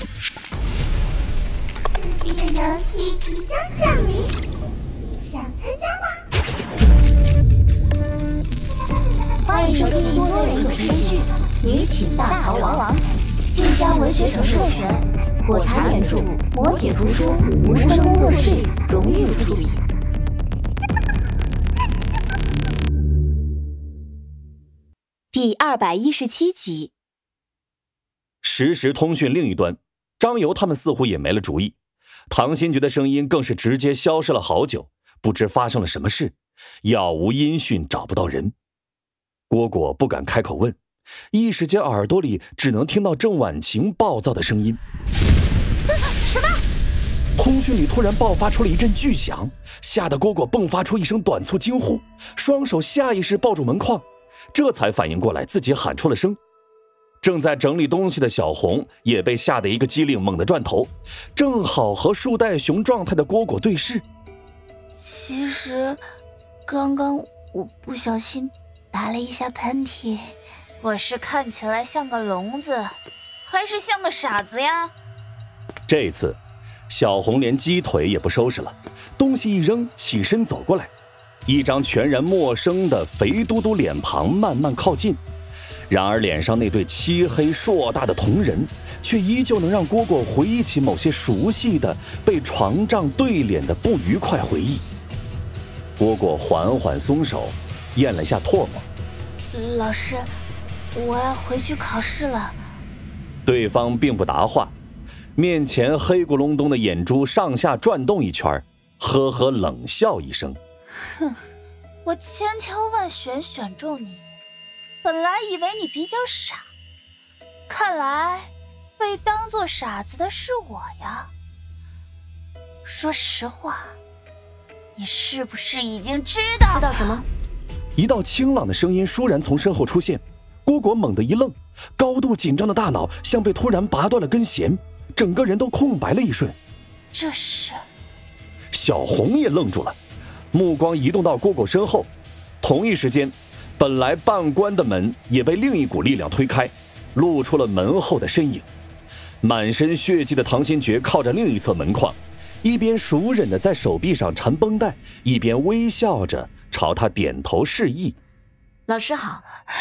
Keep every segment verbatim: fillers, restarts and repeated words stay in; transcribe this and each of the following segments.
刺激的游戏即将降临，想参加吗？ 欢迎收听多人有声剧《女寝大逃亡》，晋江文学城授权，火柴原著，磨铁图书，无声工作室荣誉出品。第二百一十七集。 实时通讯另一端，张游他们似乎也没了主意，唐新觉的声音更是直接消失了好久，不知发生了什么事，杳无音讯，找不到人。蝈蝈不敢开口问，一时间耳朵里只能听到郑婉晴暴躁的声音。 什么？ 通讯里突然爆发出了一阵巨响，吓得蝈蝈迸发出一声短促惊呼，双手下意识抱住门框，这才反应过来自己喊出了声。正在整理东西的小红也被吓得一个机灵，猛地转头，正好和树袋熊状态的蝈蝈对视。 其实刚刚我不小心打了一下喷嚏， 我是看起来像个聋子，还是像个傻子呀？ 这次小红连鸡腿也不收拾了，东西一扔，起身走过来，一张全然陌生的肥嘟嘟脸庞慢慢靠近。然而脸上那对漆黑硕大的瞳仁却依旧能让蝈蝈回忆起某些熟悉的被床帐对脸的不愉快回忆。蝈蝈缓缓松手，咽了下唾沫。 老师，我要回去考试了。 对方并不答话，面前黑咕隆咚的眼珠上下转动一圈，呵呵冷笑一声。 哼，我千挑万选选中你，本来以为你比较傻，看来被当作傻子的是我呀。说实话，你是不是已经知道？ 知道什么？ 一道清朗的声音倏然从身后出现，蝈蝈猛地一愣，高度紧张的大脑像被突然拔断了根弦，整个人都空白了一瞬。 这是…… 小红也愣住了，目光移动到蝈蝈身后，同一时间，本来半关的门也被另一股力量推开，露出了门后的身影。满身血迹的唐新觉靠着另一侧门框，一边熟忍地在手臂上缠绷带，一边微笑着朝他点头示意。 老师好。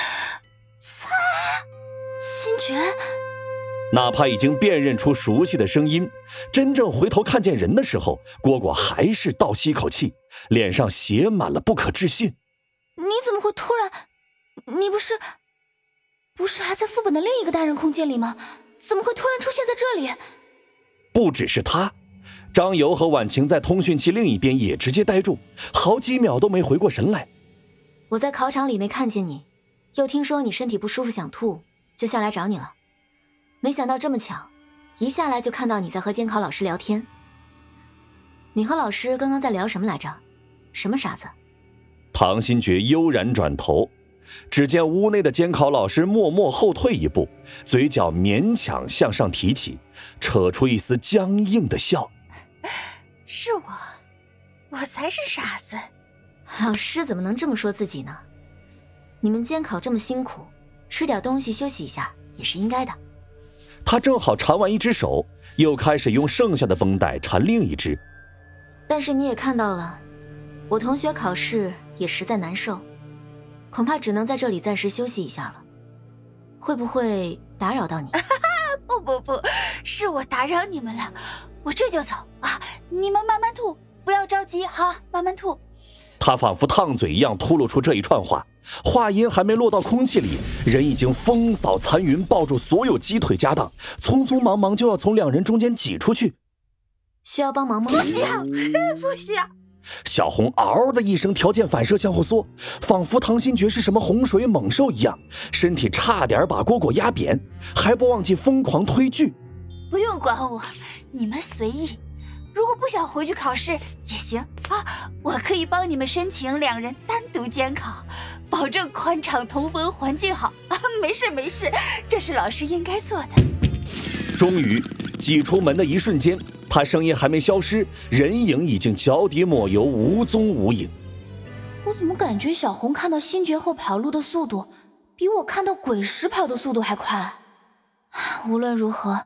新觉， 哪怕已经辨认出熟悉的声音，真正回头看见人的时候，蝈蝈还是倒吸一口气，脸上写满了不可置信。 你怎么会突然？你不是不是还在副本的另一个单人空间里吗？怎么会突然出现在这里？ 不只是他，张游和婉晴在通讯器另一边也直接呆住，好几秒都没回过神来。 我在考场里没看见你，又听说你身体不舒服想吐，就下来找你了。没想到这么巧，一下来就看到你在和监考老师聊天。你和老师刚刚在聊什么来着？什么傻子？ 唐新觉悠然转头，只见屋内的监考老师默默后退一步，嘴角勉强向上提起，扯出一丝僵硬的笑。 是我，我才是傻子。 老师怎么能这么说自己呢？你们监考这么辛苦，吃点东西休息一下也是应该的。 他正好缠完一只手，又开始用剩下的绷带缠另一只。 但是你也看到了，我同学考试也实在难受，恐怕只能在这里暂时休息一下了。会不会打扰到你？ 不不不，是我打扰你们了，我这就走啊！你们慢慢吐，不要着急哈，慢慢吐。 他仿佛烫嘴一样吐露出这一串话，话音还没落到空气里，人已经风扫残云，抱住所有鸡腿家当，匆匆忙忙就要从两人中间挤出去。 需要帮忙吗？ 不需要，不需要。 小红嗷的一声条件反射向后缩，仿佛唐新觉是什么洪水猛兽一样，身体差点把蝈蝈压扁，还不忘记疯狂推拒。 不用管我，你们随意。如果不想回去考试也行啊，我可以帮你们申请两人单独监考，保证宽敞通风，环境好啊。没事没事，这是老师应该做的。 终于挤出门的一瞬间，他声音还没消失，人影已经脚底抹油，无踪无影。 我怎么感觉小红看到新觉后跑路的速度比我看到鬼石跑的速度还快？无论如何，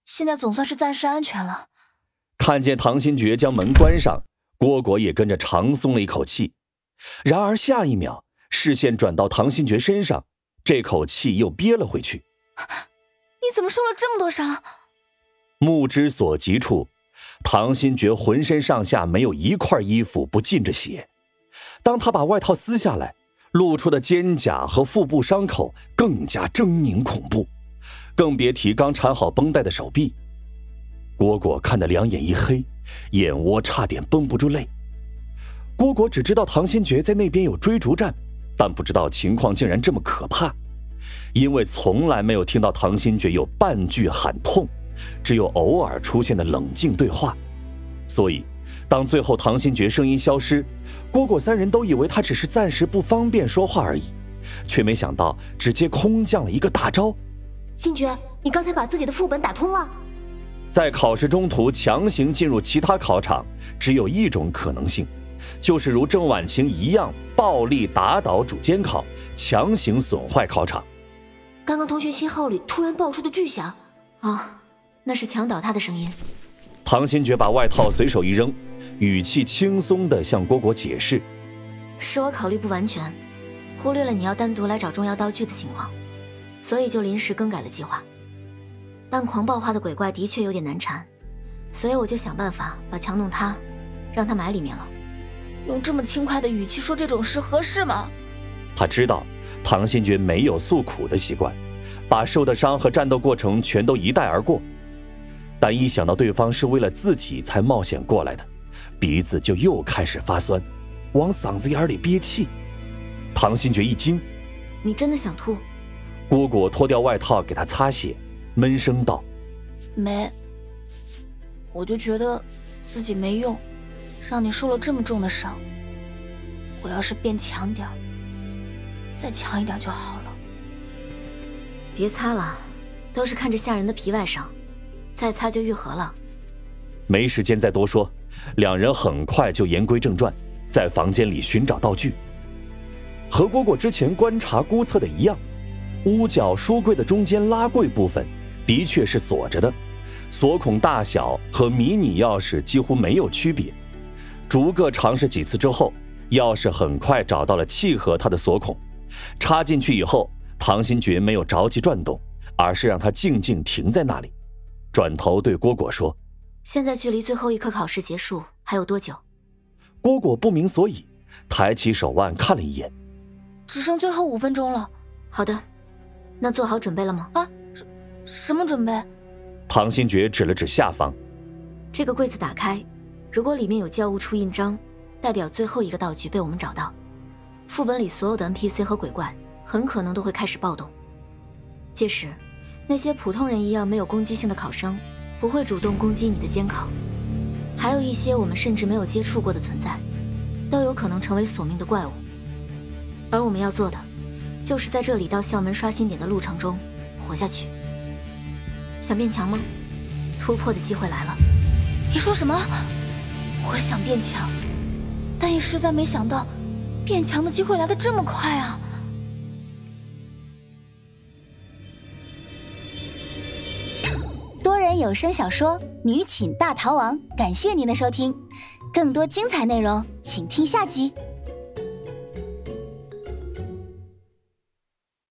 现在总算是暂时安全了。 看见唐新觉将门关上，蝈蝈也跟着长松了一口气。然而下一秒，视线转到唐新觉身上，这口气又憋了回去。 你怎么受了这么多伤？ 目之所及处，唐新觉浑身上下没有一块衣服不浸着血。当他把外套撕下来，露出的肩胛和腹部伤口更加狰狞恐怖，更别提刚缠好绷带的手臂。蝈蝈看得两眼一黑，眼窝差点绷不住泪。蝈蝈只知道唐新觉在那边有追逐战，但不知道情况竟然这么可怕，因为从来没有听到唐新觉有半句喊痛，只有偶尔出现的冷静对话。所以当最后唐新觉声音消失，蝈蝈三人都以为他只是暂时不方便说话而已，却没想到直接空降了一个大招。 新觉，你刚才把自己的副本打通了。 在考试中途强行进入其他考场，只有一种可能性，就是如郑婉晴一样暴力打倒主监考，强行损坏考场。 刚刚同学信号里突然爆出的巨响，哦，那是墙倒塌的声音。 唐新觉把外套随手一扔，语气轻松地向蝈蝈解释： 是我考虑不完全，忽略了你要单独来找重要道具的情况，所以就临时更改了计划。但狂暴化的鬼怪的确有点难缠，所以我就想办法把墙弄塌，让他埋里面了。 用这么轻快的语气说这种事合适吗？ 他知道唐新觉没有诉苦的习惯，把受的伤和战斗过程全都一带而过，但一想到对方是为了自己才冒险过来的，鼻子就又开始发酸，往嗓子眼里憋气。唐新觉一惊： 你真的想吐？ 蝈蝈脱掉外套给他擦血，闷声道： 没，我就觉得自己没用，让你受了这么重的伤。我要是变强点，再强一点就好了。 别擦了，都是看着吓人的皮外伤，再擦就愈合了。 没时间再多说，两人很快就言归正传，在房间里寻找道具。和蝈蝈之前观察估测的一样，屋角书柜的中间拉柜部分的确是锁着的，锁孔大小和迷你钥匙几乎没有区别。逐个尝试几次之后，钥匙很快找到了契合它的锁孔，插进去以后，唐新觉没有着急转动，而是让它静静停在那里，转头对蝈蝈说： 现在距离最后一科考试结束还有多久？ 蝈蝈不明所以，抬起手腕看了一眼， 只剩最后五分钟了。 好的，那做好准备了吗？ 啊，什什么准备？ 唐新觉指了指下方， 这个柜子打开，如果里面有教务处印章，代表最后一个道具被我们找到，副本里所有的 N P C 和鬼怪很可能都会开始暴动。届时，那些普通人一样没有攻击性的考生不会主动攻击你的监考，还有一些我们甚至没有接触过的存在，都有可能成为索命的怪物。而我们要做的，就是在这里到校门刷新点的路程中活下去。想变强吗？突破的机会来了。 你说什么？我想变强，但也实在没想到，变强的机会来得这么快啊！ 多人有声小说《女寝大逃亡》，感谢您的收听，更多精彩内容，请听下集。